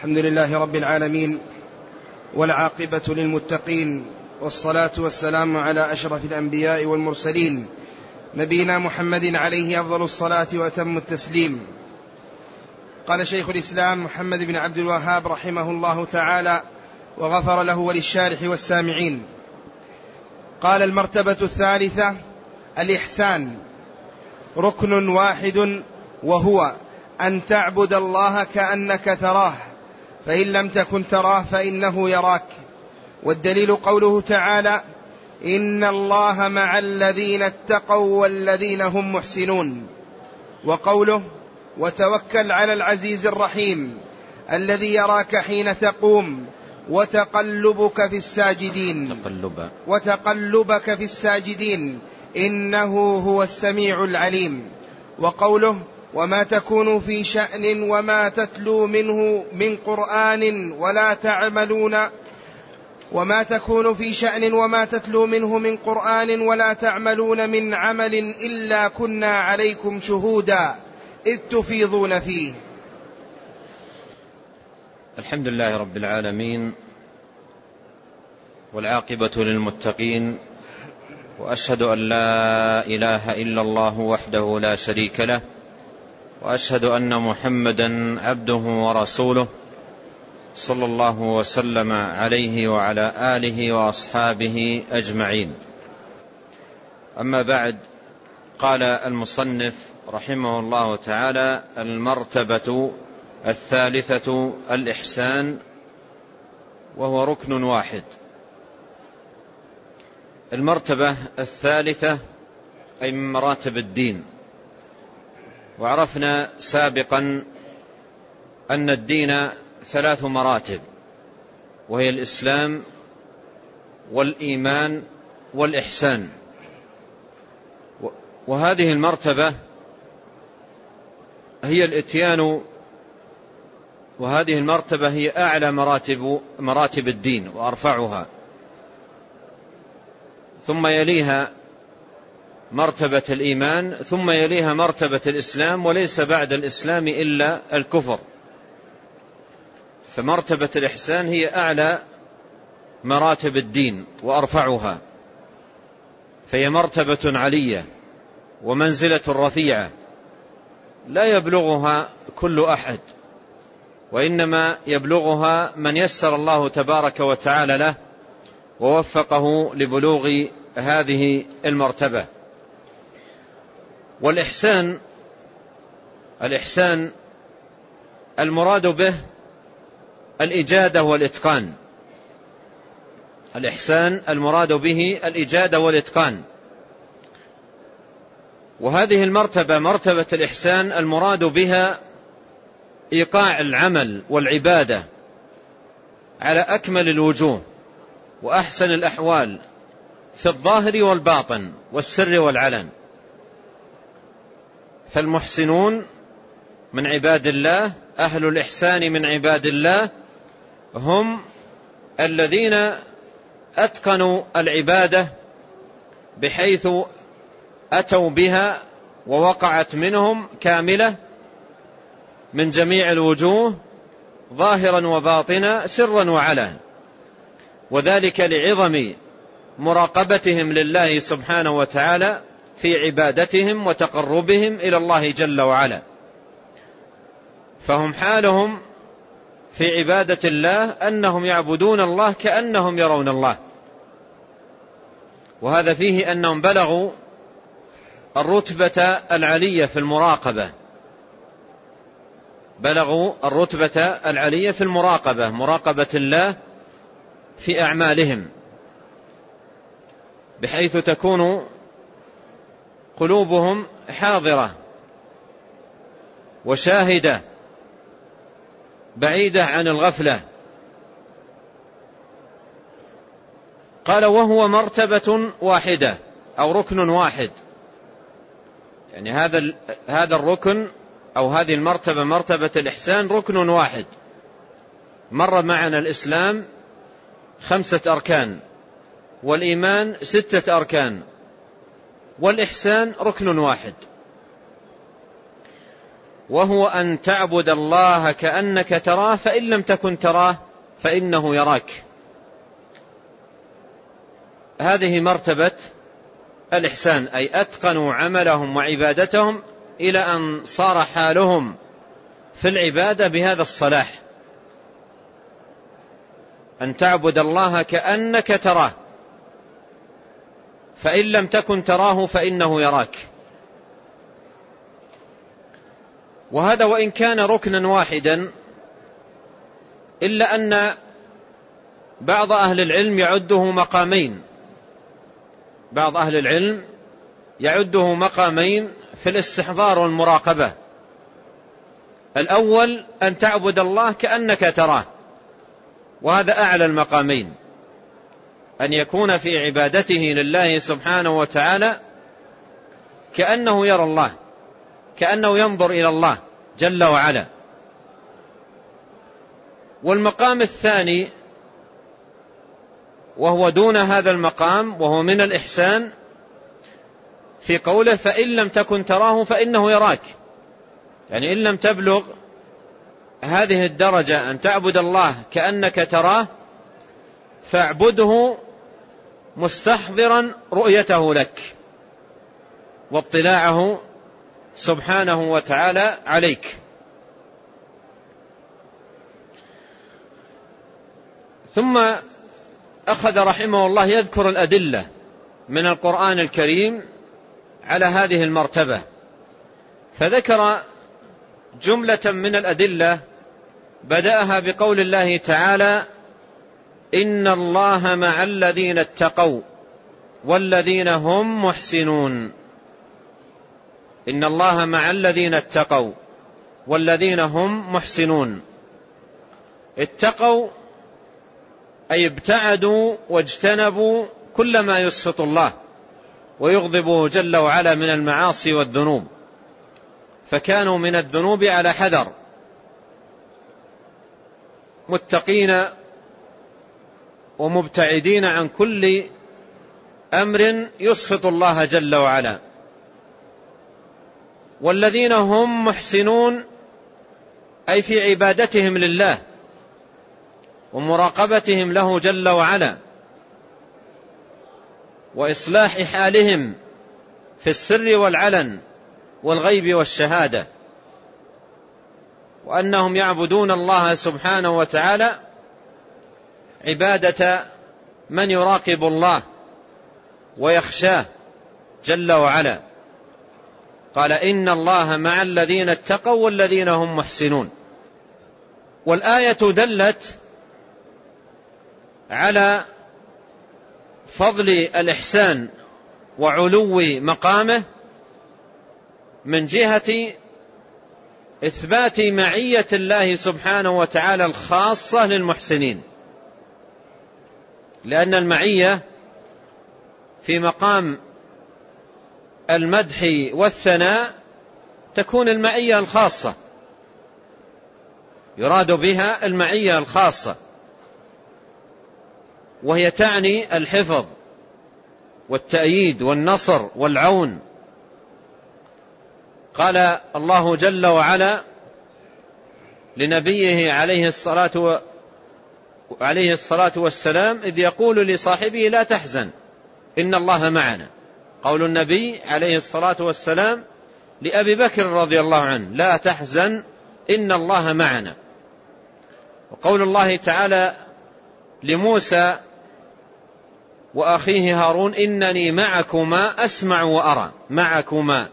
الحمد لله رب العالمين، والعاقبة للمتقين، والصلاة والسلام على أشرف الأنبياء والمرسلين، نبينا محمد عليه أفضل الصلاة وأتم التسليم. قال شيخ الإسلام محمد بن عبد الوهاب رحمه الله تعالى وغفر له وللشارح والسامعين. قال: المرتبة الثالثة الإحسان، ركن واحد، وهو أن تعبد الله كأنك تراه، فإن لم تكن تراه فإنه يراك. والدليل قوله تعالى: إن الله مع الذين اتقوا والذين هم محسنون. وقوله: وتوكل على العزيز الرحيم الذي يراك حين تقوم وتقلبك في الساجدين إنه هو السميع العليم. وقوله: وما تكون في شأن وما تتلو منه من قرآن ولا تعملون من عمل إلا كنا عليكم شهودا إذ تفيضون فيه. الحمد لله رب العالمين، والعاقبة للمتقين، وأشهد أن لا إله إلا الله وحده لا شريك له، وأشهد أن محمدا عبده ورسوله، صلى الله وسلم عليه وعلى آله وأصحابه أجمعين. أما بعد، قال المصنف رحمه الله تعالى: المرتبة الثالثة الإحسان، وهو ركن واحد. المرتبة الثالثة أي من مراتب الدين. وعرفنا سابقا أن الدين 3 مراتب، وهي الإسلام والإيمان والإحسان. وهذه المرتبة هي الإتيان، وهذه المرتبة هي أعلى مراتب الدين وأرفعها، ثم يليها مرتبة الإيمان، ثم يليها مرتبة الإسلام، وليس بعد الإسلام إلا الكفر. فمرتبة الإحسان هي أعلى مراتب الدين وأرفعها، فهي مرتبة علية ومنزلة رفيعة لا يبلغها كل أحد، وإنما يبلغها من يسر الله تبارك وتعالى له ووفقه لبلوغ هذه المرتبة. والإحسان المراد به الإجادة والإتقان. الإحسان المراد به الإجادة والإتقان. وهذه المرتبة، مرتبة الإحسان، المراد بها إيقاع العمل والعبادة على أكمل الوجوه وأحسن الأحوال في الظاهر والباطن والسر والعلن. فالمحسنون من عباد الله، أهل الإحسان من عباد الله، هم الذين أتقنوا العبادة بحيث أتوا بها ووقعت منهم كاملة من جميع الوجوه، ظاهرا وباطنا، سرا وعلنا، وذلك لعظم مراقبتهم لله سبحانه وتعالى في عبادتهم وتقربهم إلى الله جل وعلا. فهم حالهم في عبادة الله أنهم يعبدون الله كأنهم يرون الله، وهذا فيه أنهم بلغوا الرتبة العلية في المراقبة، مراقبة الله في أعمالهم، بحيث تكون قلوبهم حاضرة وشاهدة بعيدة عن الغفلة. قال: وهو مرتبة واحدة أو ركن واحد. يعني هذا الركن أو هذه المرتبة، مرتبة الإحسان، ركن واحد. مر معنا الإسلام 5 أركان، والإيمان 6 أركان، والإحسان ركن واحد. وهو أن تعبد الله كأنك تراه فإن لم تكن تراه فإنه يراك. هذه مرتبة الإحسان، أي أتقنوا عملهم وعبادتهم إلى أن صار حالهم في العبادة بهذا الصلاح، أن تعبد الله كأنك تراه فإن لم تكن تراه فإنه يراك. وهذا وإن كان ركنا واحدا، إلا أن بعض أهل العلم يعده مقامين، بعض أهل العلم يعده مقامين في الاستحضار والمراقبة. الأول أن تعبد الله كأنك تراه، وهذا أعلى المقامين، أن يكون في عبادته لله سبحانه وتعالى كأنه يرى الله، كأنه ينظر إلى الله جل وعلا. والمقام الثاني وهو دون هذا المقام، وهو من الإحسان، في قوله فإن لم تكن تراه فإنه يراك، يعني إن لم تبلغ هذه الدرجة أن تعبد الله كأنك تراه فاعبده مستحضرا رؤيته لك واطلاعه سبحانه وتعالى عليك. ثم أخذ رحمه الله يذكر الأدلة من القرآن الكريم على هذه المرتبة، فذكر جملة من الأدلة بدأها بقول الله تعالى إن الله مع الذين اتقوا والذين هم محسنون. إن الله مع الذين اتقوا والذين هم محسنون. اتقوا أي ابتعدوا واجتنبوا كل ما يسخط الله ويغضبه جل وعلا من المعاصي والذنوب، فكانوا من الذنوب على حذر، متقين ومبتعدين عن كل أمر يسخط الله جل وعلا. والذين هم محسنون أي في عبادتهم لله ومراقبتهم له جل وعلا وإصلاح حالهم في السر والعلن والغيب والشهادة، وأنهم يعبدون الله سبحانه وتعالى عبادة من يراقب الله ويخشاه جل وعلا. قال إن الله مع الذين اتقوا والذين هم محسنون. والآية دلت على فضل الإحسان وعلو مقامه من جهة إثبات معية الله سبحانه وتعالى الخاصة للمحسنين، لأن المعية في مقام المدح والثناء تكون المعية الخاصة، يراد بها المعية الخاصة، وهي تعني الحفظ والتأييد والنصر والعون. قال الله جل وعلا لنبيه عليه الصلاة والسلام إذ يقول لصاحبه لا تحزن إن الله معنا. قول النبي عليه الصلاة والسلام لأبي بكر رضي الله عنه لا تحزن إن الله معنا. وقول الله تعالى لموسى وأخيه هارون إنني معكما أسمع وأرى، معكما.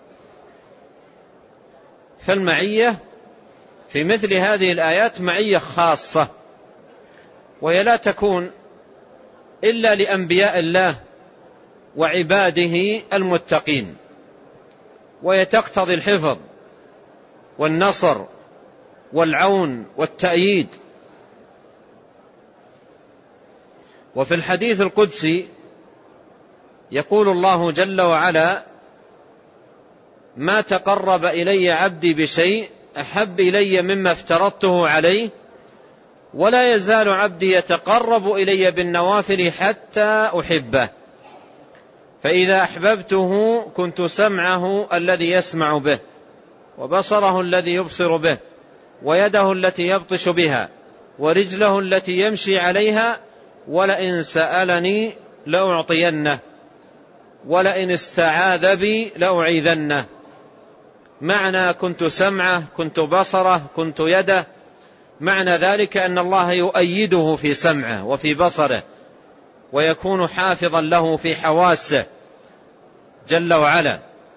فالمعية في مثل هذه الآيات معية خاصة، وهي لا تكون إلا لأنبياء الله وعباده المتقين، وهي تقتضي الحفظ والنصر والعون والتأييد. وفي الحديث القدسي يقول الله جل وعلا ما تقرب إلي عبدي بشيء أحب إلي مما افترضته عليه ولا يزال عبدي يتقرب إلي بالنوافل حتى أحبه فإذا أحببته كنت سمعه الذي يسمع به وبصره الذي يبصر به، ويده التي يبطش بها، ورجله التي يمشي عليها، ولئن سألني لأعطينه، ولئن استعاذ بي لأعيذنه. معنى كنت سمعه، كنت بصره، كنت يده، معنى ذلك أن الله يؤيده في سمعه وفي بصره، ويكون حافظا له في حواسه جل وعلا.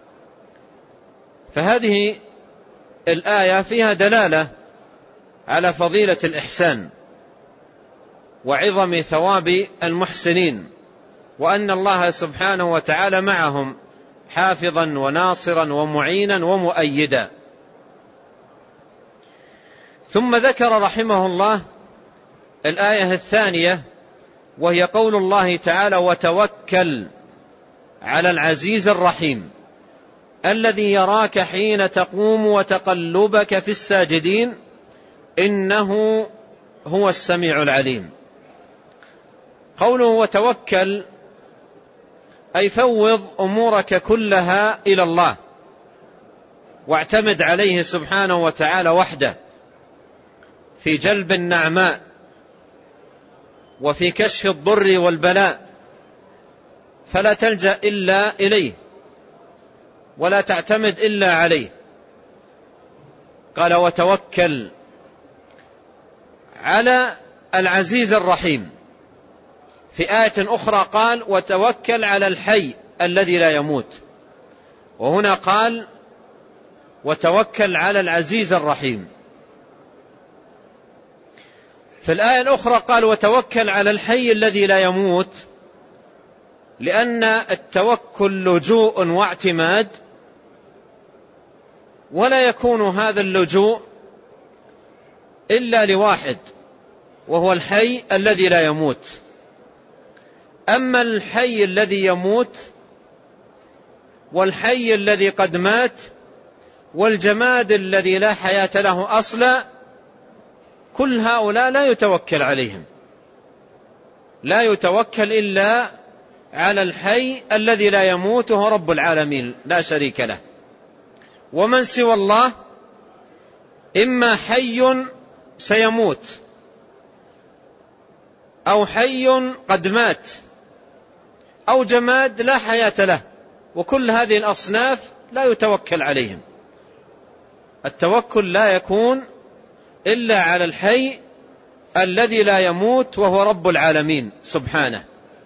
فهذه الآية فيها دلالة على فضيلة الإحسان وعظم ثواب المحسنين، وأن الله سبحانه وتعالى معهم حافظا وناصرا ومعينا ومؤيدا. ثم ذكر رحمه الله الآية الثانية، وهي قول الله تعالى: وتوكل على العزيز الرحيم الذي يراك حين تقوم وتقلبك في الساجدين إنه هو السميع العليم. قوله وتوكل أي فوض أمورك كلها إلى الله، واعتمد عليه سبحانه وتعالى وحده في جلب النعماء وفي كشف الضر والبلاء، فلا تلجأ إلا إليه ولا تعتمد إلا عليه. قال وتوكل على العزيز الرحيم. في آية أخرى قال وتوكل على الحي الذي لا يموت، وهنا قال وتوكل على العزيز الرحيم. في الآية الأخرى قال وتوكل على الحي الذي لا يموت، لأن التوكل لجوء واعتماد، ولا يكون هذا اللجوء إلا لواحد، وهو الحي الذي لا يموت. أما الحي الذي يموت والحي الذي قد مات والجماد الذي لا حياة له أصلا، كل هؤلاء لا يتوكل عليهم، لا يتوكل إلا على الحي الذي لا يموت وهو رب العالمين لا شريك له. ومن سوى الله إما حي سيموت أو حي قد مات أو جماد لا حياة له، وكل هذه الأصناف لا يتوكل عليهم. التوكل لا يكون إلا على الحي الذي لا يموت وهو رب العالمين سبحانه.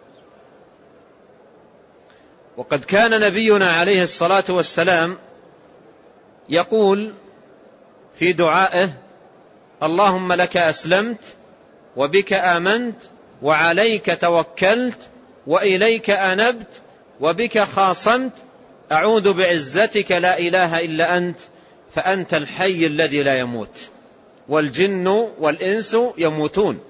وقد كان نبينا عليه الصلاة والسلام يقول في دعائه: اللهم لك أسلمت وبك آمنت وعليك توكلت وإليك أنبت وبك خاصمت، أعوذ بعزتك لا إله إلا أنت، فأنت الحي الذي لا يموت، والجن والإنس يموتون.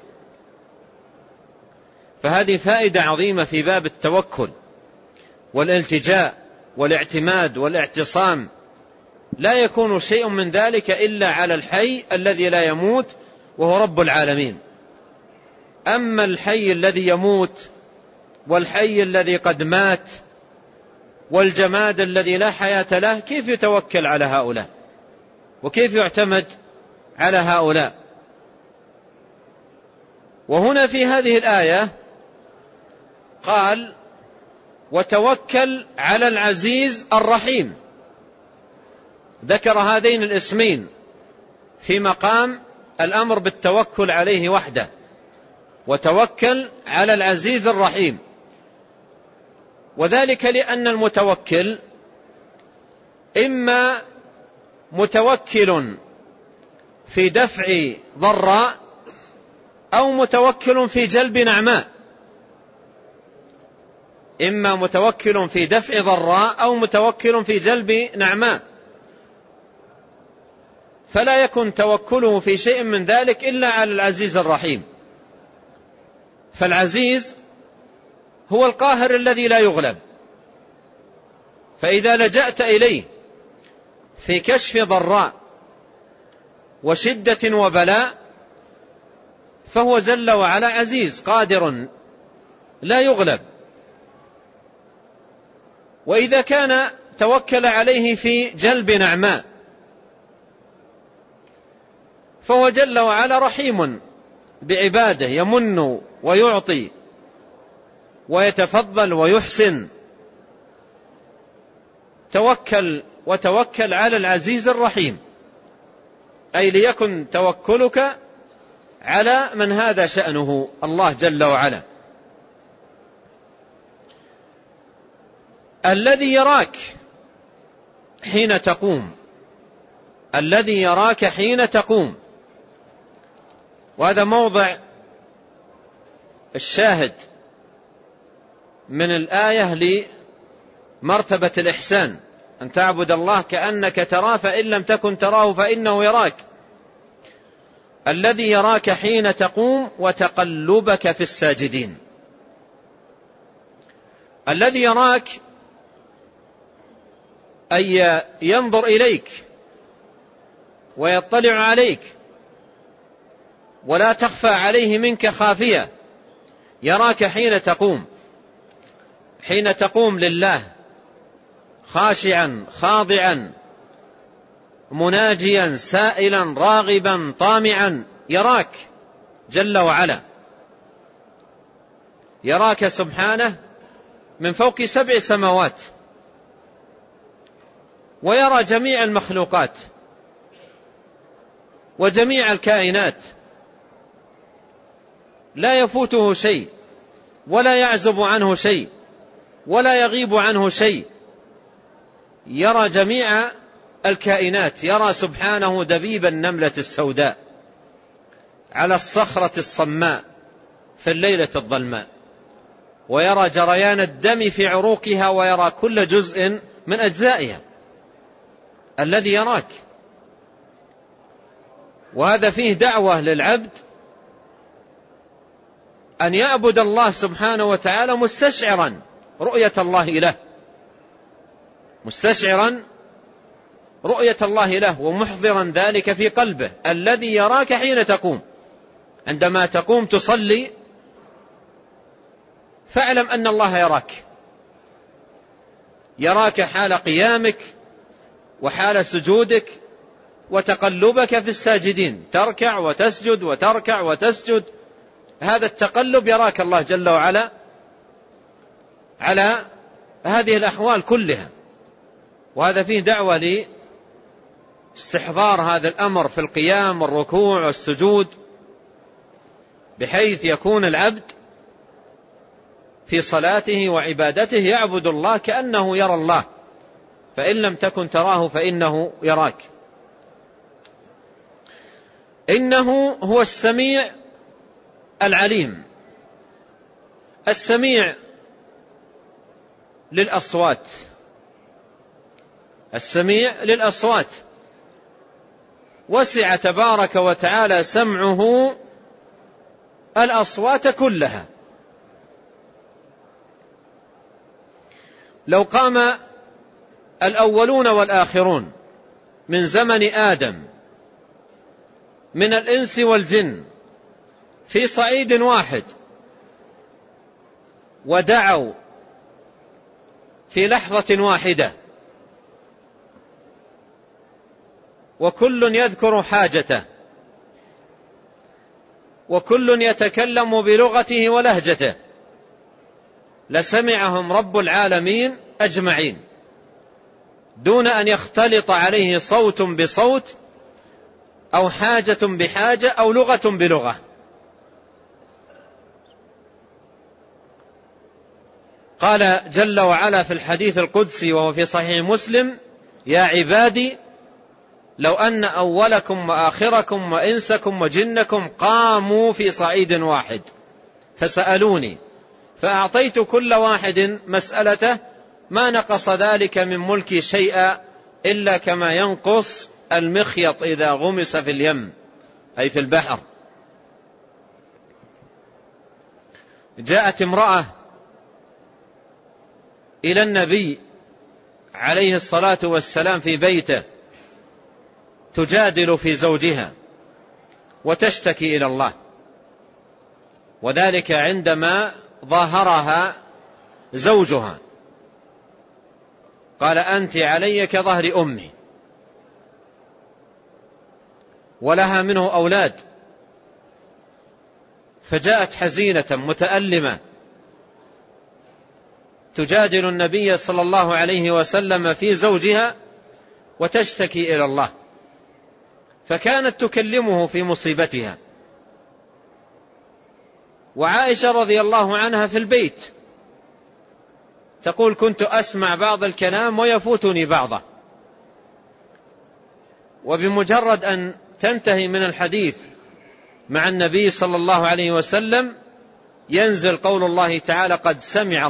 فهذه فائدة عظيمة في باب التوكل والالتجاء والاعتماد والاعتصام. لا يكون شيء من ذلك إلا على الحي الذي لا يموت وهو رب العالمين. أما الحي الذي يموت والحي الذي قد مات والجماد الذي لا حياة له، كيف يتوكل على هؤلاء وكيف يعتمد على هؤلاء؟ وهنا في هذه الآية قال وتوكل على العزيز الرحيم، ذكر هذين الاسمين في مقام الأمر بالتوكل عليه وحده، وتوكل على العزيز الرحيم. وذلك لأن المتوكل إما متوكل في دفع ضراء أو متوكل في جلب نعماء، إما متوكل في دفع ضراء أو متوكل في جلب نعماء، فلا يكن توكله في شيء من ذلك إلا على العزيز الرحيم. فالعزيز هو القاهر الذي لا يغلب، فإذا لجأت إليه في كشف ضراء وشدة وبلاء فهو جل وعلا عزيز قادر لا يغلب. وإذا كان توكل عليه في جلب نعماء فهو جل وعلا رحيم بعباده، يمن ويعطي ويتفضل ويحسن. وتوكل على العزيز الرحيم، أي ليكن توكلك على من هذا شأنه الله جل وعلا. الذي يراك حين تقوم، الذي يراك حين تقوم، وهذا موضع الشاهد من الآية لمرتبة الإحسان، أن تعبد الله كأنك تراه فإن لم تكن تراه فإنه يراك. الذي يراك حين تقوم وتقلبك في الساجدين. الذي يراك أي ينظر إليك ويطلع عليك ولا تخفى عليه منك خافية. يراك حين تقوم، حين تقوم لله خاشعا خاضعا مناجيا سائلا راغبا طامعا، يراك جل وعلا، يراك سبحانه من فوق 7 سماوات، ويرى جميع المخلوقات وجميع الكائنات، لا يفوته شيء ولا يعزب عنه شيء ولا يغيب عنه شيء. يرى جميع الكائنات، يرى سبحانه دبيب النملة السوداء على الصخرة الصماء في الليلة الظلماء، ويرى جريان الدم في عروقها، ويرى كل جزء من أجزائها. الذي يراك، وهذا فيه دعوة للعبد أن يعبد الله سبحانه وتعالى مستشعرا رؤية الله له، مستشعرا رؤية الله له ومحضرا ذلك في قلبه. الذي يراك حين تقوم، عندما تقوم تصلي فاعلم أن الله يراك، يراك حال قيامك وحال سجودك وتقلبك في الساجدين، تركع وتسجد وتركع وتسجد. هذا التقلب يراك الله جل وعلا على هذه الأحوال كلها، وهذا فيه دعوة لاستحضار هذا الأمر في القيام والركوع والسجود، بحيث يكون العبد في صلاته وعبادته يعبد الله كأنه يرى الله، فإن لم تكن تراه فإنه يراك. إنه هو السميع العليم. السميع للأصوات، السميع للأصوات، وسع تبارك وتعالى سمعه الأصوات كلها. لو قام الأولون والآخرون من زمن آدم من الإنس والجن في صعيد واحد ودعوا في لحظة واحدة، وكل يذكر حاجته وكل يتكلم بلغته ولهجته، لسمعهم رب العالمين أجمعين دون أن يختلط عليه صوت بصوت أو حاجة بحاجة أو لغة بلغة. قال جل وعلا في الحديث القدسي وهو في صحيح مسلم: يا عبادي لو أن أولكم وآخركم وإنسكم وجنكم قاموا في صعيد واحد فسألوني فأعطيت كل واحد مسألته ما نقص ذلك من ملكي شيئا إلا كما ينقص المخيط إذا غمس في اليم، أي في البحر. جاءت امرأة إلى النبي عليه الصلاة والسلام في بيته تجادل في زوجها وتشتكي إلى الله، وذلك عندما ظاهرها زوجها قال: أنت علي كظهر أمي. ولها منه أولاد، فجاءت حزينة متألمة تجادل النبي صلى الله عليه وسلم في زوجها وتشتكي إلى الله، فكانت تكلمه في مصيبتها، وعائشة رضي الله عنها في البيت تقول: كنت أسمع بعض الكلام ويفوتني بعضه، وبمجرد أن تنتهي من الحديث مع النبي صلى الله عليه وسلم ينزل قول الله تعالى: قد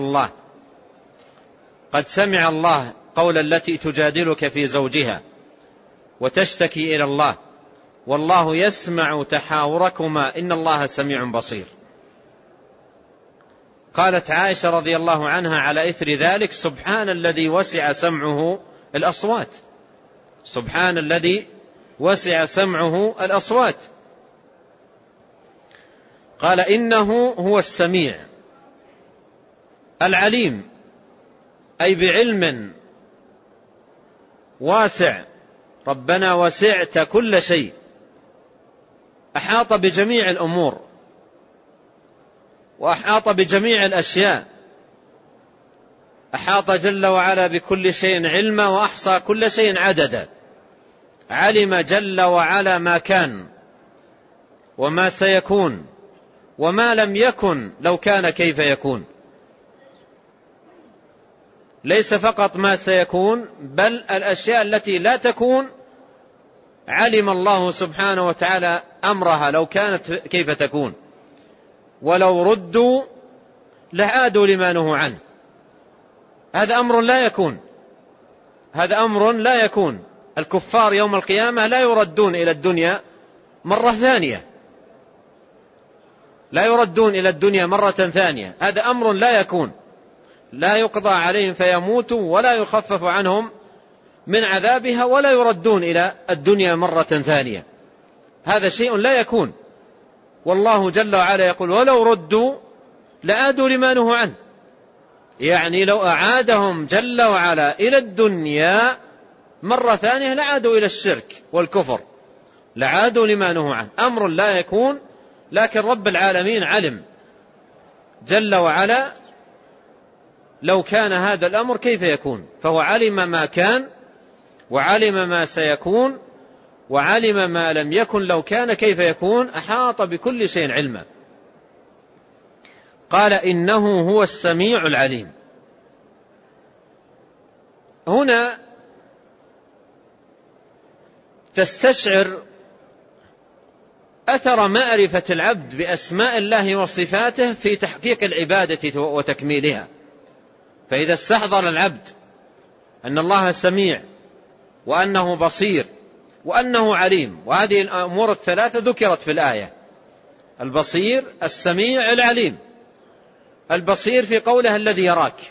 سمع الله قول التي تجادلك في زوجها وتشتكي إلى الله والله يسمع تحاوركما إن الله سميع بصير. قالت عائشة رضي الله عنها على إثر ذلك: سبحان الذي وسع سمعه الأصوات، سبحان الذي وسع سمعه الأصوات. قال: إنه هو السميع العليم، أي بعلم واسع، ربنا وسعت كل شيء، أحاط بجميع الأمور وأحاط بجميع الأشياء، أحاط جل وعلا بكل شيء علما وأحصى كل شيء عددا، علم جل وعلا ما كان وما سيكون وما لم يكن لو كان كيف يكون. ليس فقط ما سيكون، بل الأشياء التي لا تكون علم الله سبحانه وتعالى أمرها لو كانت كيف تكون، ولو ردوا لعادوا لما نهوا عنه. هذا أمر لا يكون، هذا أمر لا يكون. الكفار يوم القيامة لا يردون إلى الدنيا مرة ثانية، لا يردون إلى الدنيا مرة ثانية، هذا أمر لا يكون، لا يقضى عليهم فيموتوا ولا يخفف عنهم من عذابها ولا يردون إلى الدنيا مرة ثانية، هذا شيء لا يكون. والله جل وعلا يقول: ولو ردوا لعادوا لما نهوا عنه، يعني لو أعادهم جل وعلا إلى الدنيا مرة ثانية لعادوا إلى الشرك والكفر، لعادوا لما نهوا عنه. أمر لا يكون، لكن رب العالمين علم جل وعلا لو كان هذا الأمر كيف يكون، فهو علم ما كان وعلم ما سيكون وعلم ما لم يكن لو كان كيف يكون، أحاط بكل شيء علما. قال: إنه هو السميع العليم. هنا تستشعر أثر معرفة العبد بأسماء الله وصفاته في تحقيق العبادة وتكميلها. فإذا استحضر العبد أن الله سميع وأنه بصير وأنه عليم، وهذه الأمور الثلاثة ذكرت في الآية: البصير، السميع، العليم. البصير في قوله الذي يراك،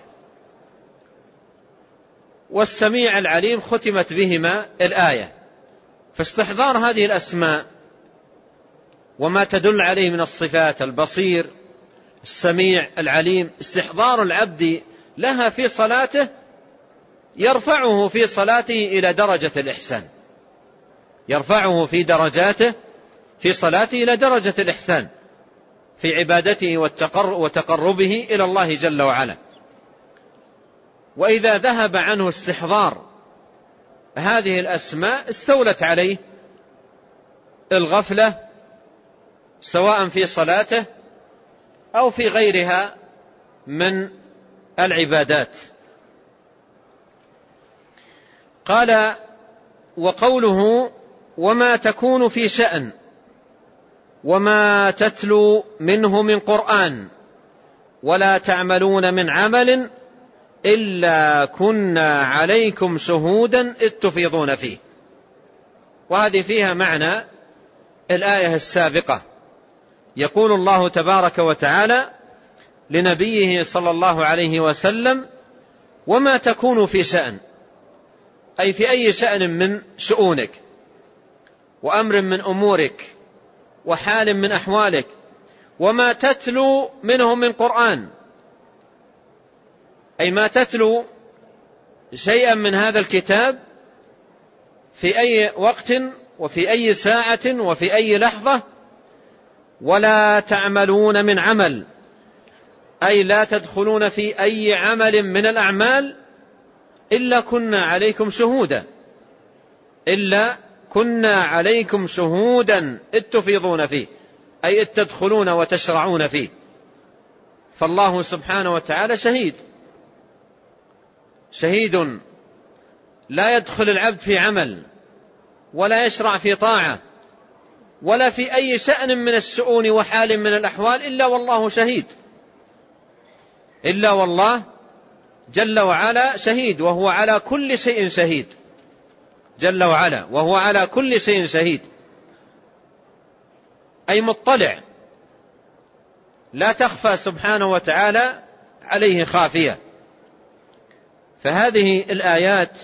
والسميع العليم ختمت بهما الآية. فاستحضار هذه الأسماء وما تدل عليه من الصفات، البصير، السميع، العليم، استحضار العبد لها في صلاته يرفعه في صلاته إلى درجة الإحسان، يرفعه في درجاته في صلاته إلى درجة الإحسان في عبادته وتقربه إلى الله جل وعلا. وإذا ذهب عنه استحضار هذه الأسماء استولت عليه الغفلة، سواء في صلاته أو في غيرها من العبادات. قال: وقوله: وما تكون في شأن وما تتلو منه من قرآن ولا تعملون من عمل إلا كنا عليكم شهودا إذ تفيضون فيه. وهذه فيها معنى الآية السابقة. يقول الله تبارك وتعالى لنبيه صلى الله عليه وسلم: وما تكون في شأن، أي في أي شأن من شؤونك وأمر من أمورك وحال من أحوالك، وما تتلو منه من قرآن، أي ما تتلو شيئا من هذا الكتاب في أي وقت وفي أي ساعة وفي أي لحظة، ولا تعملون من عمل، أي لا تدخلون في أي عمل من الأعمال إلا كنا عليكم شهودا، إلا كنا عليكم شهودا إذ تفيضون فيه، أي إذ تدخلون وتشرعون فيه. فالله سبحانه وتعالى شهيد لا يدخل العبد في عمل ولا يشرع في طاعة ولا في أي شأن من الشؤون وحال من الأحوال إلا والله شهيد، إلا والله جل وعلا شهيد، وهو على كل شيء شهيد، جل وعلا وهو على كل شيء شهيد، أي مطلع، لا تخفى سبحانه وتعالى عليه خافية. فهذه الآيات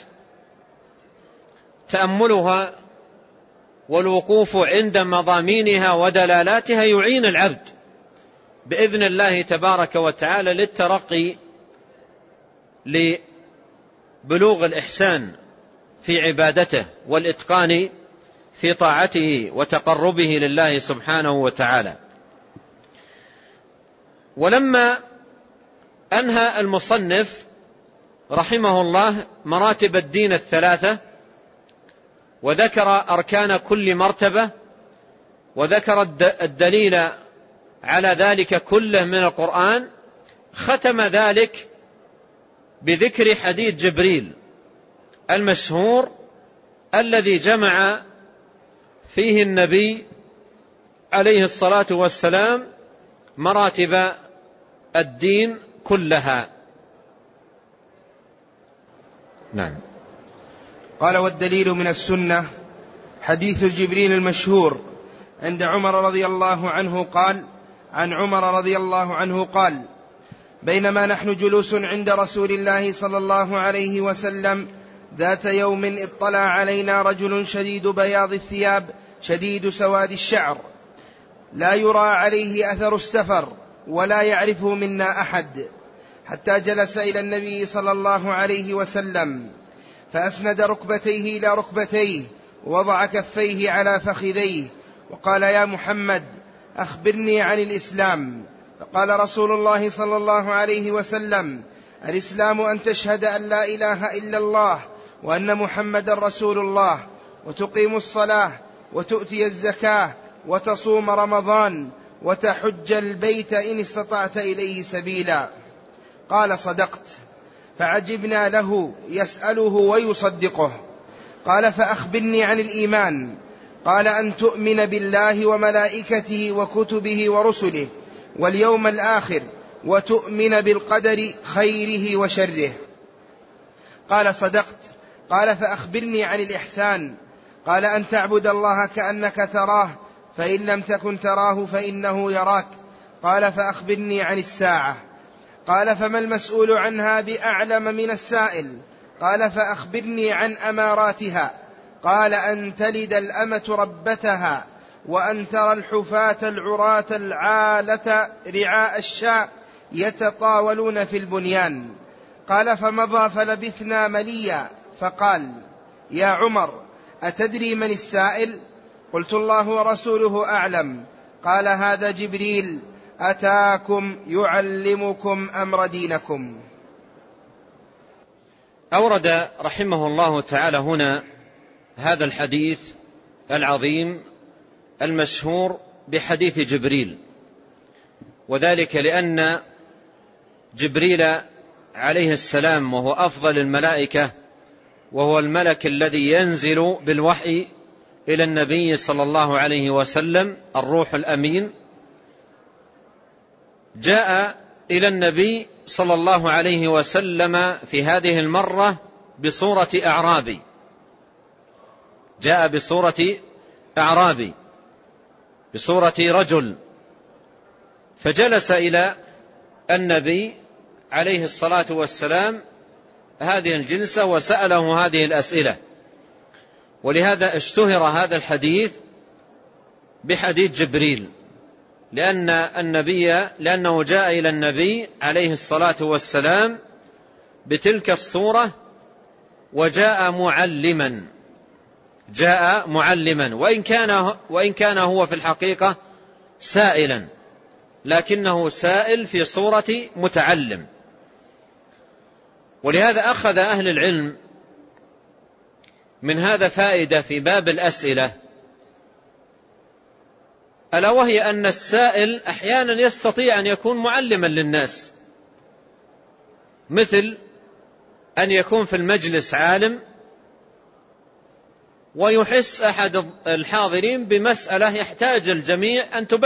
تأملها والوقوف عند مضامينها ودلالاتها يعين العبد بإذن الله تبارك وتعالى للترقي لبلوغ الإحسان في عبادته والإتقان في طاعته وتقربه لله سبحانه وتعالى. ولما أنهى المصنف رحمه الله مراتب الدين الثلاثة وذكر أركان كل مرتبة وذكر الدليل على ذلك كله من القرآن، ختم ذلك بذكر حديث جبريل المشهور الذي جمع فيه النبي عليه الصلاة والسلام مراتب الدين كلها. نعم. قال: والدليل من السنة حديث جبريل المشهور عند عمر رضي الله عنه قال: عن عمر رضي الله عنه قال: بينما نحن جلوس عند رسول الله صلى الله عليه وسلم ذات يوم اطلع علينا رجل شديد بياض الثياب شديد سواد الشعر، لا يرى عليه أثر السفر ولا يعرفه منا أحد، حتى جلس إلى النبي صلى الله عليه وسلم فأسند ركبتيه إلى ركبتيه ووضع كفيه على فخذيه وقال: يا محمد أخبرني عن الإسلام. فقال رسول الله صلى الله عليه وسلم: الإسلام أن تشهد أن لا إله إلا الله وأن محمد رسول الله، وتقيم الصلاة وتؤتي الزكاة وتصوم رمضان وتحج البيت إن استطعت إليه سبيلا. قال: صدقت. فعجبنا له يسأله ويصدقه. قال: فأخبرني عن الإيمان. قال: أن تؤمن بالله وملائكته وكتبه ورسله واليوم الآخر وتؤمن بالقدر خيره وشره. قال: صدقت. قال: فأخبرني عن الإحسان. قال: أن تعبد الله كأنك تراه فإن لم تكن تراه فإنه يراك. قال: فأخبرني عن الساعة. قال: فما المسؤول عنها بأعلم من السائل. قال: فأخبرني عن أماراتها. قال: أن تلد الأمة ربتها، وأن ترى الحفاة العراة العالة رعاء الشاء يتطاولون في البنيان. قال: فمضى فلبثنا مليا، فقال: يا عمر أتدري من السائل؟ قلت: الله ورسوله أعلم. قال: هذا جبريل أتاكم يعلمكم أمر دينكم. أورد رحمه الله تعالى هنا هذا الحديث العظيم المشهور بحديث جبريل، وذلك لأن جبريل عليه السلام وهو أفضل الملائكة وهو الملك الذي ينزل بالوحي إلى النبي صلى الله عليه وسلم الروح الأمين، جاء إلى النبي صلى الله عليه وسلم في هذه المرة بصورة أعرابي، جاء بصورة أعرابي، بصورة رجل، فجلس إلى النبي عليه الصلاة والسلام هذه الجلسة وسأله هذه الأسئلة. ولهذا اشتهر هذا الحديث بحديث جبريل، لأنه جاء إلى النبي عليه الصلاة والسلام بتلك الصورة، وجاء معلما، جاء معلما، وإن كان هو في الحقيقة سائلا، لكنه سائل في صورة متعلم. ولهذا أخذ أهل العلم من هذا فائدة في باب الأسئلة، ألا وهي أن السائل أحيانا يستطيع أن يكون معلما للناس، مثل أن يكون في المجلس عالم ويحس أحد الحاضرين بمسألة يحتاج الجميع أن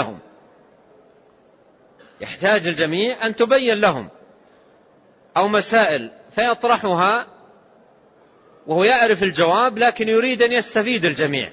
تبين لهم، أو مسائل فيطرحها وهو يعرف الجواب لكن يريد أن يستفيد الجميع،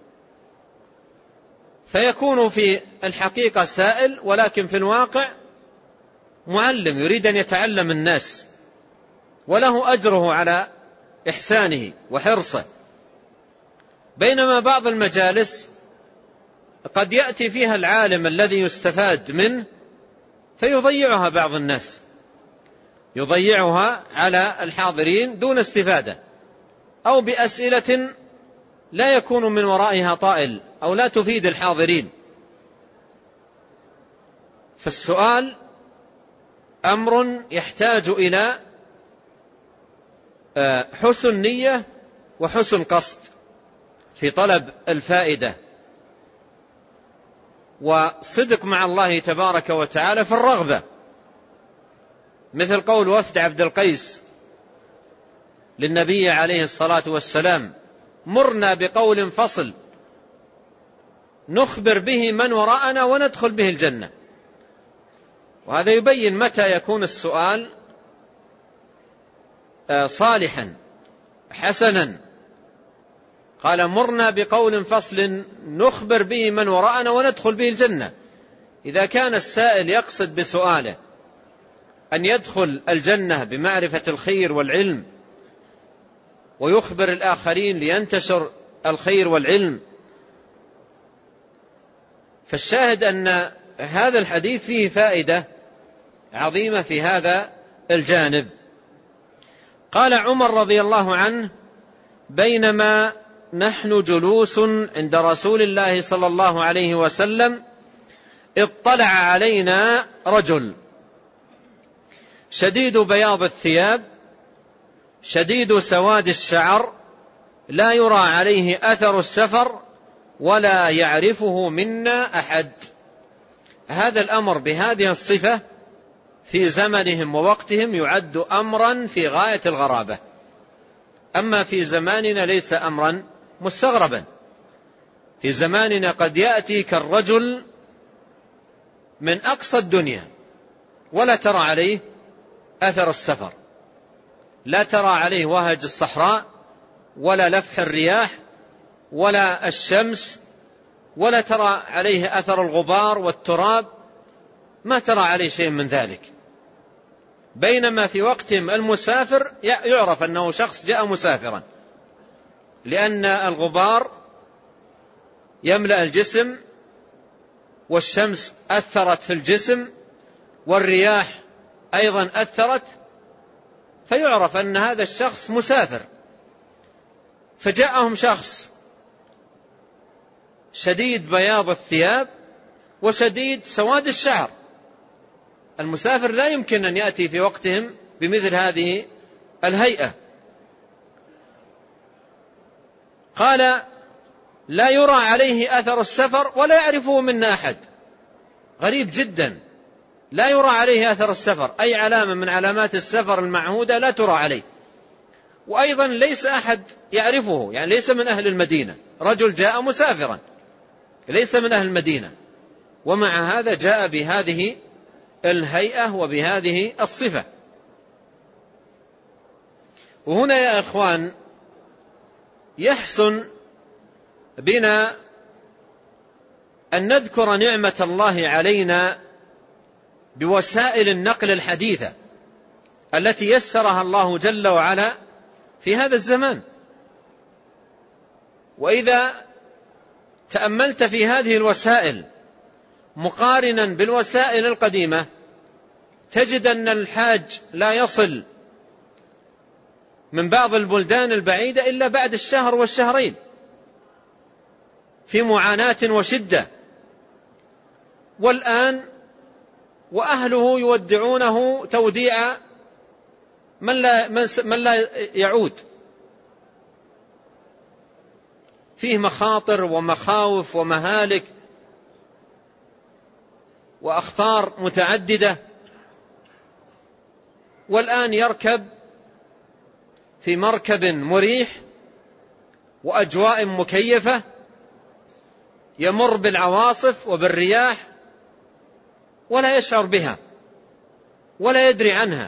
فيكون في الحقيقة سائل ولكن في الواقع معلم يريد أن يتعلم الناس، وله أجره على إحسانه وحرصه. بينما بعض المجالس قد يأتي فيها العالم الذي يستفاد منه فيضيعها بعض الناس، يضيعها على الحاضرين دون استفادة، أو بأسئلة لا يكون من ورائها طائل أو لا تفيد الحاضرين. فالسؤال أمر يحتاج إلى حسن نية وحسن قصد في طلب الفائدة، وصدق مع الله تبارك وتعالى في الرغبة، مثل قول وفد عبد القيس للنبي عليه الصلاة والسلام: مرنا بقول فصل نخبر به من وراءنا وندخل به الجنة. وهذا يبين متى يكون السؤال صالحا حسنا. قال: مرنا بقول فصل نخبر به من وراءنا وندخل به الجنة. إذا كان السائل يقصد بسؤاله أن يدخل الجنة بمعرفة الخير والعلم ويخبر الآخرين لينتشر الخير والعلم، فالشاهد أن هذا الحديث فيه فائدة عظيمة في هذا الجانب. قال عمر رضي الله عنه: بينما نحن جلوس عند رسول الله صلى الله عليه وسلم اطلع علينا رجل شديد بياض الثياب شديد سواد الشعر لا يرى عليه أثر السفر ولا يعرفه منا أحد. هذا الأمر بهذه الصفة في زمنهم ووقتهم يعد أمرا في غاية الغرابة، أما في زماننا ليس أمرا مستغربا. في زماننا قد يأتيك الرجل من أقصى الدنيا ولا ترى عليه أثر السفر، لا ترى عليه وهج الصحراء ولا لفح الرياح ولا الشمس، ولا ترى عليه أثر الغبار والتراب، ما ترى عليه شيء من ذلك. بينما في وقتهم المسافر يعرف أنه شخص جاء مسافرا، لأن الغبار يملأ الجسم والشمس أثرت في الجسم والرياح أيضا أثرت، فيعرف أن هذا الشخص مسافر. فجاءهم شخص شديد بياض الثياب وشديد سواد الشعر. المسافر لا يمكن أن يأتي في وقتهم بمثل هذه الهيئة. قال: لا يرى عليه أثر السفر ولا يعرفه منا أحد. غريب جدا، لا يرى عليه أثر السفر، أي علامة من علامات السفر المعهودة لا ترى عليه، وأيضا ليس أحد يعرفه، يعني ليس من أهل المدينة، رجل جاء مسافرا ليس من أهل المدينة، ومع هذا جاء بهذه الهيئة وبهذه الصفة. وهنا يا إخوان يحسن بنا أن نذكر نعمة الله علينا بوسائل النقل الحديثة التي يسرها الله جل وعلا في هذا الزمان. وإذا تأملت في هذه الوسائل مقارنا بالوسائل القديمة تجد أن الحاج لا يصل من بعض البلدان البعيدة إلا بعد الشهر والشهرين، في معاناة وشدة. والآن وأهله يودعونه توديع من لا يعود. فيه مخاطر ومخاوف ومهالك وأخطار متعددة. والآن يركب في مركب مريح وأجواء مكيفة، يمر بالعواصف وبالرياح ولا يشعر بها ولا يدري عنها،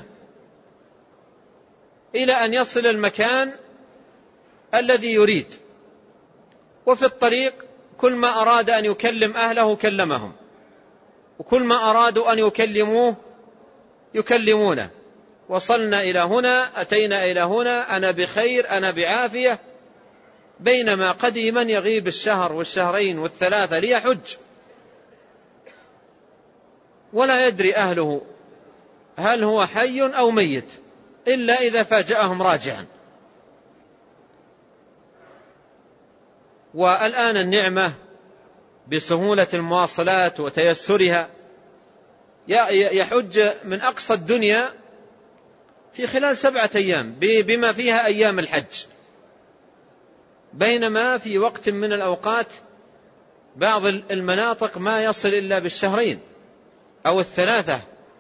إلى أن يصل المكان الذي يريد. وفي الطريق كل ما أراد أن يكلم أهله كلمهم، وكل ما أرادوا أن يكلموه يكلمونه. وصلنا إلى هنا، أتينا إلى هنا، أنا بخير، أنا بعافية. بينما قديما يغيب الشهر والشهرين والثلاثة ليحج، ولا يدري أهله هل هو حي أو ميت إلا إذا فاجأهم راجعا. والآن النعمة بسهولة المواصلات وتيسرها يحج من أقصى الدنيا في خلال 7 أيام بما فيها أيام الحج، بينما في وقت من الأوقات بعض المناطق ما يصل إلا بالشهرين أو الثلاثة.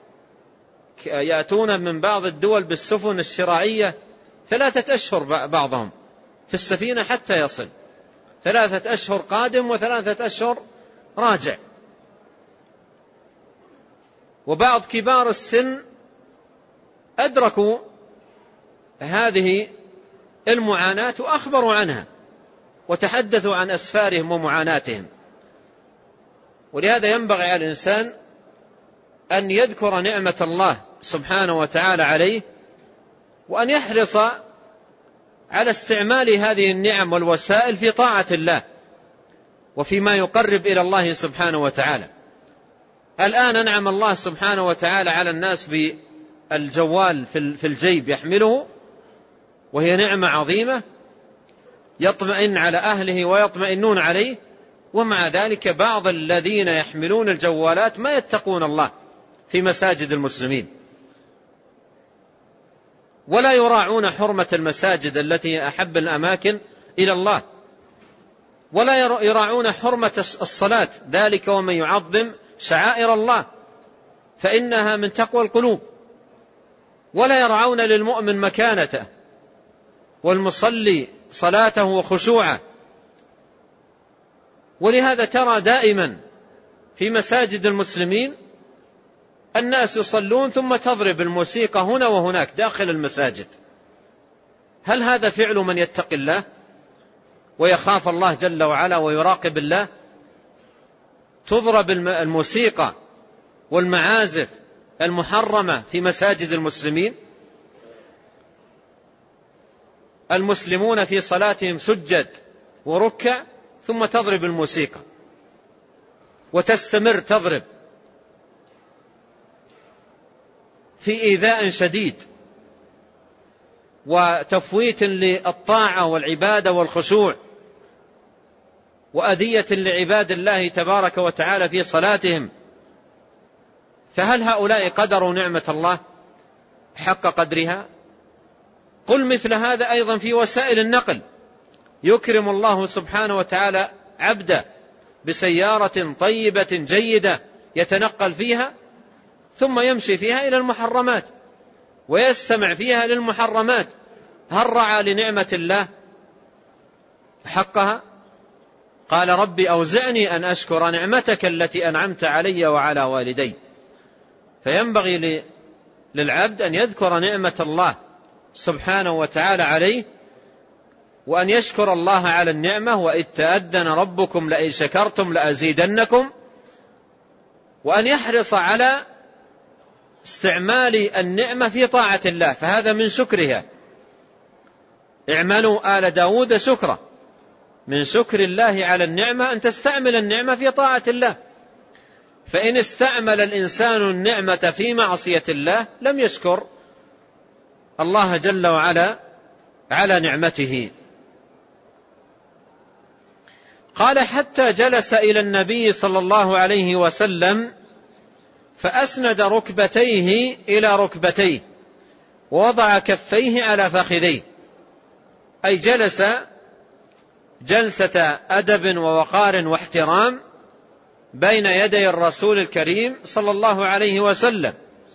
يأتون من بعض الدول بالسفن الشراعية 3 أشهر بعضهم في السفينة حتى يصل، 3 أشهر قادم و3 أشهر راجع. وبعض كبار السن أدركوا هذه المعاناة وأخبروا عنها وتحدثوا عن أسفارهم ومعاناتهم. ولهذا ينبغي على الإنسان أن يذكر نعمة الله سبحانه وتعالى عليه، وأن يحرص على استعمال هذه النعم والوسائل في طاعة الله وفيما يقرب إلى الله سبحانه وتعالى. الآن أنعم الله سبحانه وتعالى على الناس بالجوال في الجيب يحمله، وهي نعمة عظيمة، يطمئن على أهله ويطمئنون عليه. ومع ذلك بعض الذين يحملون الجوالات ما يتقون الله في مساجد المسلمين، ولا يراعون حرمة المساجد التي أحب الأماكن إلى الله، ولا يراعون حرمة الصلاة، ذلك ومن يعظم شعائر الله فإنها من تقوى القلوب. ولا يرعون للمؤمن مكانته والمصلي صلاته وخشوعه. ولهذا ترى دائما في مساجد المسلمين الناس يصلون ثم تضرب الموسيقى هنا وهناك داخل المساجد. هل هذا فعل من يتقي الله ويخاف الله جل وعلا ويراقب الله؟ تضرب الموسيقى والمعازف المحرمة في مساجد المسلمين. المسلمون في صلاتهم سجد وركع، ثم تضرب الموسيقى وتستمر تضرب في إيذاء شديد وتفويت للطاعة والعبادة والخشوع، وأذية لعباد الله تبارك وتعالى في صلاتهم. فهل هؤلاء قدروا نعمة الله حق قدرها؟ قل مثل هذا أيضا في وسائل النقل. يكرم الله سبحانه وتعالى عبده بسيارة طيبة جيدة يتنقل فيها، ثم يمشي فيها إلى المحرمات ويستمع فيها للمحرمات. هل رعى لنعمة الله حقها؟ قال ربي أوزعني أن أشكر نعمتك التي أنعمت علي وعلى والدي. فينبغي للعبد أن يذكر نعمة الله سبحانه وتعالى عليه، وأن يشكر الله على النعمة، وإذ تأذن ربكم لئن شكرتم لأزيدنكم، وأن يحرص على استعمال النعمة في طاعة الله، فهذا من شكرها. اعملوا آل داود شكرا، من شكر الله على النعمة أن تستعمل النعمة في طاعة الله. فإن استعمل الإنسان النعمة في معصية الله لم يشكر الله جل وعلا على نعمته. قال حتى جلس إلى النبي صلى الله عليه وسلم فأسند ركبتيه إلى ركبتيه ووضع كفيه على فخذيه، أي جلس جلسة أدب ووقار واحترام بين يدي الرسول الكريم صلى الله عليه وسلم.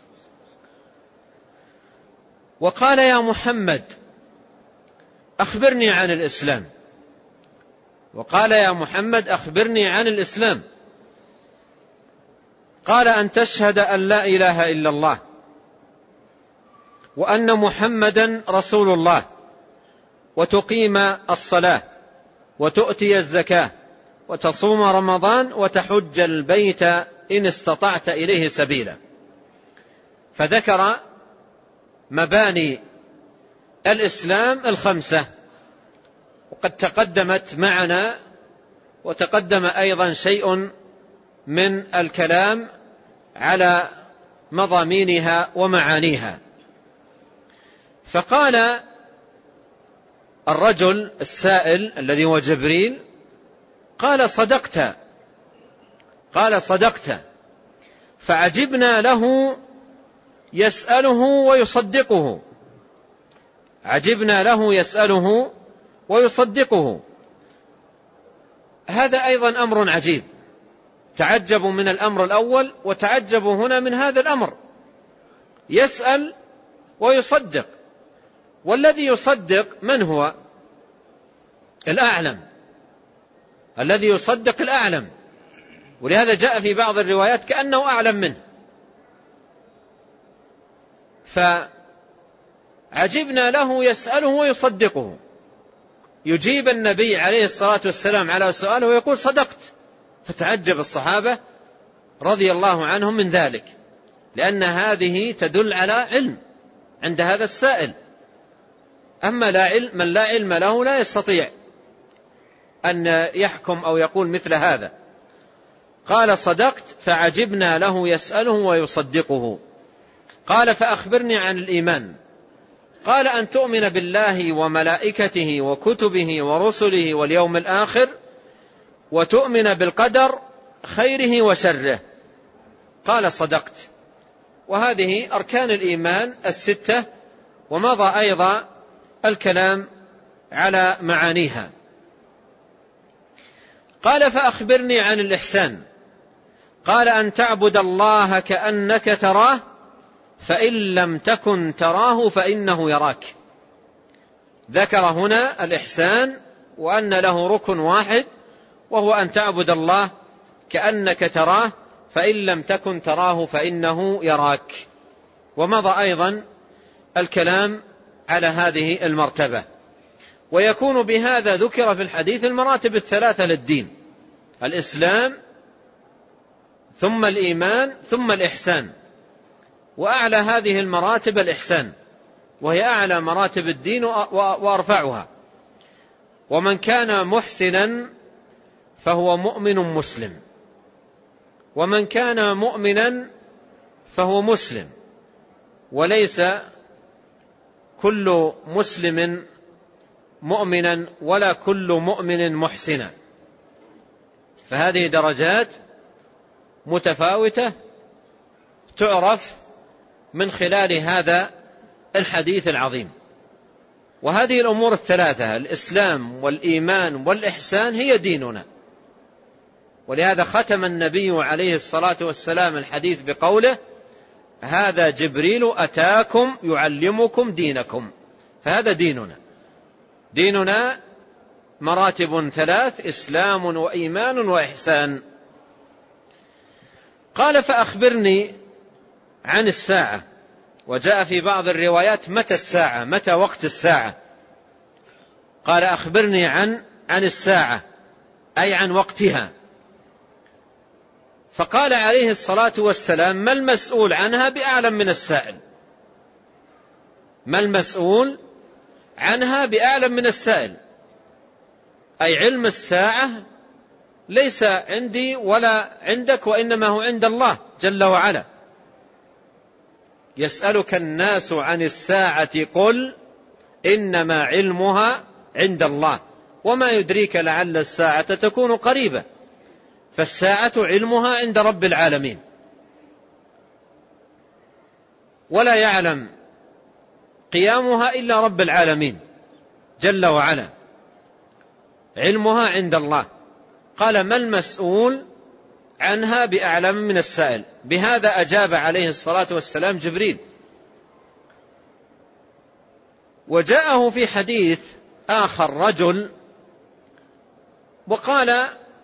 وقال يا محمد أخبرني عن الإسلام. وقال يا محمد أخبرني عن الإسلام. قال أن تشهد أن لا إله إلا الله وأن محمدا رسول الله وتقيم الصلاة وتؤتي الزكاة وتصوم رمضان وتحج البيت إن استطعت إليه سبيلا. فذكر مباني الإسلام الخمسة، وقد تقدمت معنا وتقدم أيضا شيء من الكلام على مضامينها ومعانيها. فقال الرجل السائل الذي هو جبريل قال صدقت، قال صدقت. فعجبنا له يسأله ويصدقه، عجبنا له يسأله ويصدقه. هذا أيضا أمر عجيب، تعجبوا من الأمر الأول وتعجبوا هنا من هذا الأمر، يسأل ويصدق. والذي يصدق من هو؟ الأعلم، الذي يصدق الأعلم، ولهذا جاء في بعض الروايات كأنه أعلم منه. فعجبنا له يسأله ويصدقه، يجيب النبي عليه الصلاة والسلام على سؤاله ويقول صدقت. فتعجب الصحابة رضي الله عنهم من ذلك، لأن هذه تدل على علم عند هذا السائل. أما من لا علم له لا يستطيع أن يحكم أو يقول مثل هذا. قال صدقت. فعجبنا له يسأله ويصدقه. قال فأخبرني عن الإيمان. قال أن تؤمن بالله وملائكته وكتبه ورسله واليوم الآخر وتؤمن بالقدر خيره وشره. قال صدقت. وهذه أركان الإيمان الستة، ومضى أيضا الكلام على معانيها. قال فأخبرني عن الإحسان. قال أن تعبد الله كأنك تراه فإن لم تكن تراه فإنه يراك. ذكر هنا الإحسان وأن له ركن واحد، وهو أن تعبد الله كأنك تراه فإن لم تكن تراه فإنه يراك. ومضى أيضا الكلام على هذه المرتبة. ويكون بهذا ذكر في الحديث المراتب الثلاثة للدين: الإسلام ثم الإيمان ثم الإحسان. وأعلى هذه المراتب الإحسان، وهي أعلى مراتب الدين وأرفعها. ومن كان محسنا فهو مؤمن مسلم، ومن كان مؤمنا فهو مسلم، وليس كل مسلم مؤمنا ولا كل مؤمن محسنا. فهذه درجات متفاوتة تعرف من خلال هذا الحديث العظيم. وهذه الأمور الثلاثة الإسلام والإيمان والإحسان هي ديننا. ولهذا ختم النبي عليه الصلاة والسلام الحديث بقوله: هذا جبريل أتاكم يعلمكم دينكم. فهذا ديننا. ديننا مراتب ثلاث: إسلام وإيمان وإحسان. قال فأخبرني عن الساعة. وجاء في بعض الروايات متى الساعة، متى وقت الساعة. قال أخبرني عن الساعة، أي عن وقتها. فقال عليه الصلاة والسلام: ما المسؤول عنها بأعلم من السائل. ما المسؤول عنها بأعلم من السائل، أي علم الساعة ليس عندي ولا عندك، وإنما هو عند الله جل وعلا. يسألك الناس عن الساعة قل إنما علمها عند الله وما يدريك لعل الساعة تكون قريبة. فالساعة علمها عند رب العالمين، ولا يعلم قيامها إلا رب العالمين جل وعلا، علمها عند الله. قال: ما المسؤول عنها بأعلم من السائل. بهذا أجاب عليه الصلاة والسلام جبريل. وجاءه في حديث آخر رجل وقال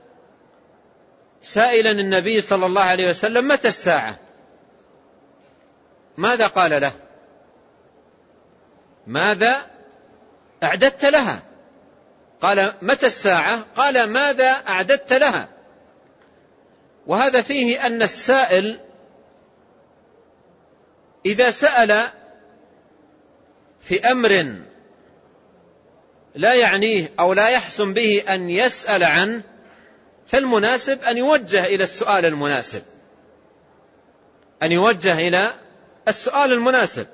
سائلا النبي صلى الله عليه وسلم: متى الساعة؟ ماذا قال له؟ ماذا أعددت لها؟ قال: متى الساعة؟ قال: ماذا أعددت لها؟ وهذا فيه أن السائل إذا سأل في أمر لا يعنيه أو لا يحسن به أن يسأل عنه، فالمناسب أن يوجه إلى السؤال المناسب، أن يوجه إلى السؤال المناسب.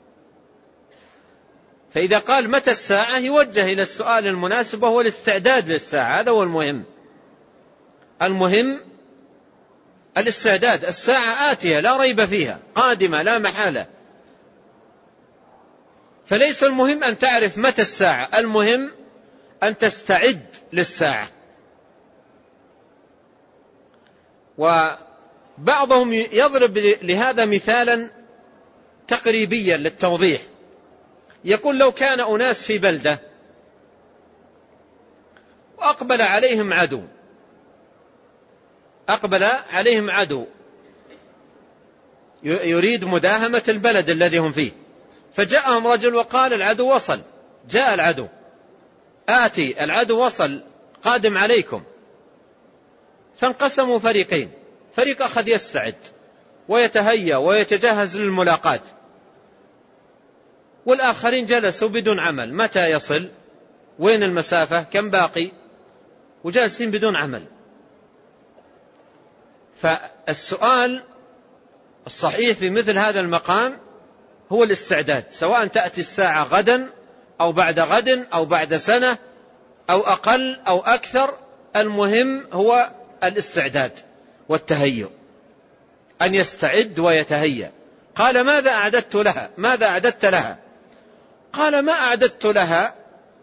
فإذا قال متى الساعة يوجه إلى السؤال المناسب، وهو الاستعداد للساعة. هذا هو المهم. المهم الاستعداد. الساعة آتية لا ريب فيها، قادمة لا محالة. فليس المهم أن تعرف متى الساعة، المهم أن تستعد للساعة. وبعضهم يضرب لهذا مثالا تقريبيا للتوضيح. يقول: لو كان أناس في بلدة وأقبل عليهم عدو، أقبل عليهم عدو يريد مداهمة البلد الذي هم فيه، فجاءهم رجل وقال: العدو وصل، جاء العدو، آتي العدو وصل قادم عليكم. فانقسموا فريقين، فريق أخذ يستعد ويتهيأ ويتجهز للملاقاة، والآخرين جلسوا بدون عمل. متى يصل؟ وين المسافة؟ كم باقي؟ وجالسين بدون عمل. فالسؤال الصحيح في مثل هذا المقام هو الاستعداد، سواء تأتي الساعة غدا أو بعد غد أو بعد سنة أو أقل أو أكثر. المهم هو الاستعداد والتهيؤ، أن يستعد ويتهيأ. قال: ماذا أعددت لها؟ ماذا أعددت لها؟ قال: ما أعددت لها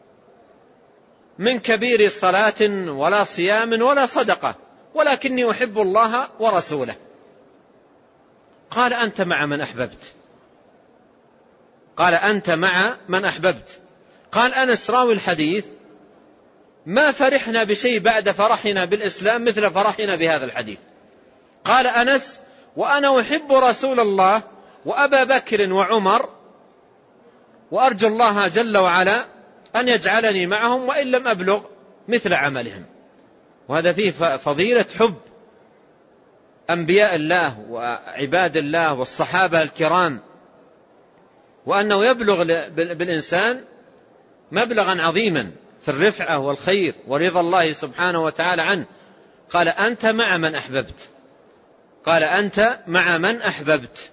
من كبير صلاة ولا صيام ولا صدقة، ولكني أحب الله ورسوله. قال: أنت مع من أحببت. قال: أنت مع من أحببت. قال أنس راوي الحديث: ما فرحنا بشيء بعد فرحنا بالإسلام مثل فرحنا بهذا الحديث. قال أنس: وأنا أحب رسول الله وأبا بكر وعمر، وأرجو الله جل وعلا أن يجعلني معهم وإن لم أبلغ مثل عملهم. وهذا فيه فضيلة حب أنبياء الله وعباد الله والصحابة الكرام، وأنه يبلغ بالإنسان مبلغا عظيما في الرفعة والخير ورضا الله سبحانه وتعالى عنه. قال: أنت مع من أحببت. قال: أنت مع من أحببت.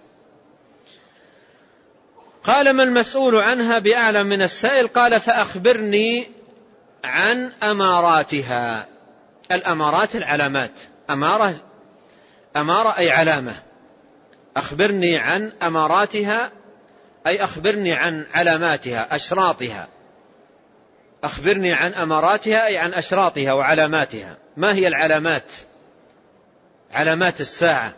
قال: ما المسؤول عنها بأعلم من السائل؟ قال: فأخبرني عن أماراتها. الأمارات العلامات، أمارة أي علامة. أخبرني عن أماراتها أي أخبرني عن علاماتها أشراطها. أخبرني عن أماراتها أي عن أشراطها وعلاماتها. ما هي العلامات؟ علامات الساعة.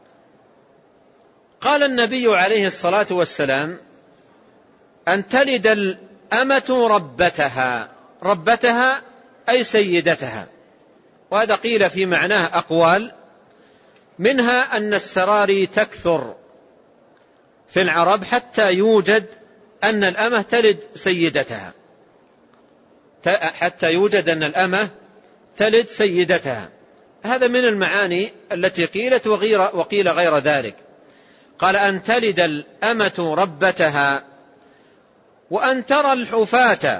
قال النبي عليه الصلاة والسلام: أن تلد الأمة ربتها. ربتها أي سيدتها. وهذا قيل في معناه أقوال، منها أن السراري تكثر في العرب حتى يوجد أن الأمة تلد سيدتها، حتى يوجد أن الأمة تلد سيدتها. هذا من المعاني التي قيلت، وقيل غير ذلك. قال: أن تلد الأمة ربتها، وأن ترى الحفاة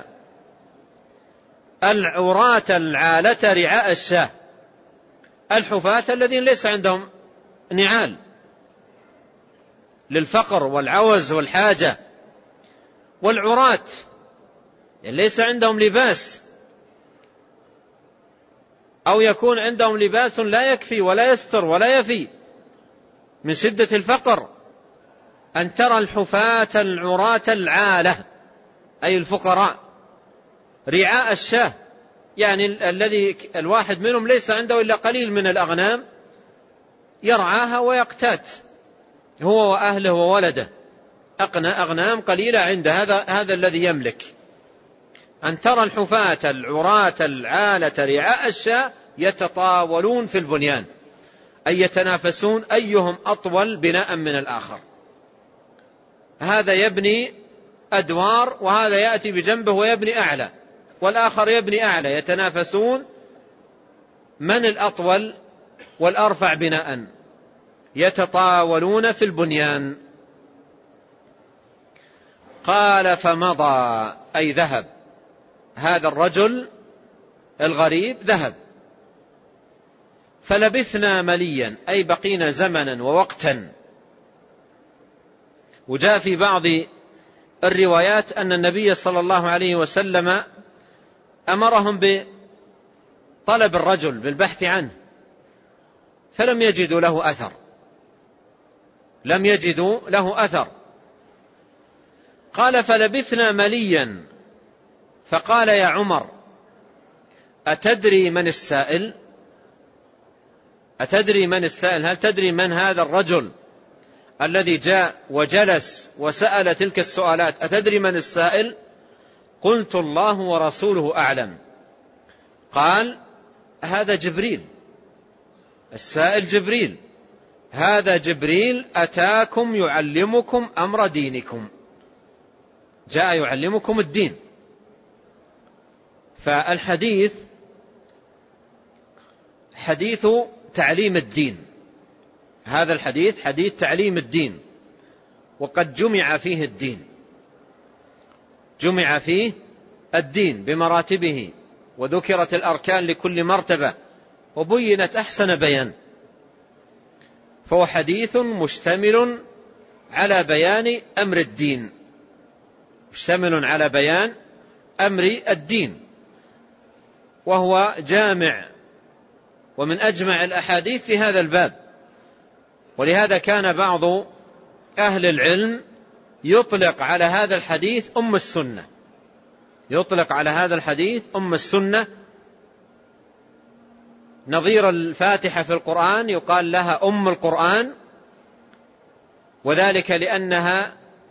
العراة العالة رعاء الشاه. الحفاة الذين ليس عندهم نعال للفقر والعوز والحاجة، والعراة يعني ليس عندهم لباس، أو يكون عندهم لباس لا يكفي ولا يستر ولا يفي من شدة الفقر. أن ترى الحفاة العراة العالة، أي الفقراء، رعاء الشاة، يعني الذي الواحد منهم ليس عنده إلا قليل من الأغنام يرعاها ويقتات هو وأهله وولده، أغنام قليلة عنده، هذا الذي يملك. أن ترى الحفاة العراة العالة رعاء الشاة يتطاولون في البنيان، أي يتنافسون أيهم أطول بناء من الآخر. هذا يبني أدوار وهذا يأتي بجنبه ويبني أعلى والآخر يبني أعلى، يتنافسون من الأطول والأرفع بناء، يتطاولون في البنيان. قال فمضى، أي ذهب هذا الرجل الغريب، ذهب. فلبثنا مليا، أي بقينا زمنا ووقتا. وجاء في بعض الروايات أن النبي صلى الله عليه وسلم أمرهم بطلب الرجل بالبحث عنه فلم يجدوا له أثر، لم يجدوا له أثر. قال فلبثنا مليا، فقال يا عمر أتدري من السائل؟ أتدري من السائل؟ هل تدري من هذا الرجل الذي جاء وجلس وسأل تلك السؤالات؟ أتدري من السائل؟ قلت الله ورسوله أعلم. قال هذا جبريل، السائل جبريل، هذا جبريل أتاكم يعلمكم أمر دينكم، جاء يعلمكم الدين. فالحديث حديث تعليم الدين، هذا الحديث حديث تعليم الدين، وقد جمع فيه الدين، جمع فيه الدين بمراتبه، وذكرت الأركان لكل مرتبة وبينت أحسن بيان. فهو حديث مشتمل على بيان أمر الدين، مشتمل على بيان أمر الدين، وهو جامع ومن أجمع الأحاديث في هذا الباب. ولهذا كان بعض أهل العلم يطلق على هذا الحديث أم السنة، يطلق على هذا الحديث أم السنة. نظير الفاتحة في القرآن يقال لها أم القرآن، وذلك لأنها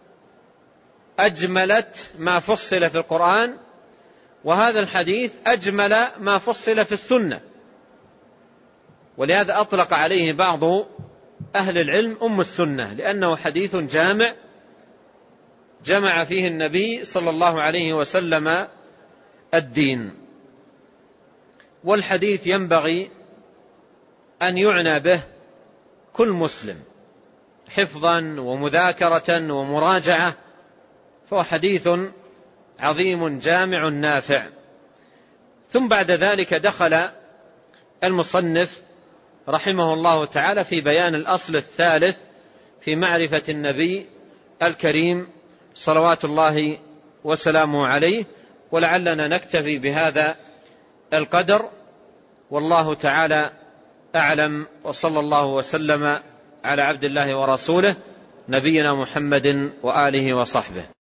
أجملت ما فصل في القرآن، وهذا الحديث أجمل ما فصل في السنة، ولهذا أطلق عليه بعض أهل العلم أم السنة، لأنه حديث جامع، جمع فيه النبي صلى الله عليه وسلم الدين. والحديث ينبغي أن يعنى به كل مسلم حفظا ومذاكرة ومراجعة، فهو حديث عظيم جامع نافع. ثم بعد ذلك دخل المصنف رحمه الله تعالى في بيان الأصل الثالث في معرفة النبي الكريم صلوات الله وسلامه عليه. ولعلنا نكتفي بهذا القدر، والله تعالى أعلم، وصلى الله وسلم على عبد الله ورسوله نبينا محمد وآله وصحبه.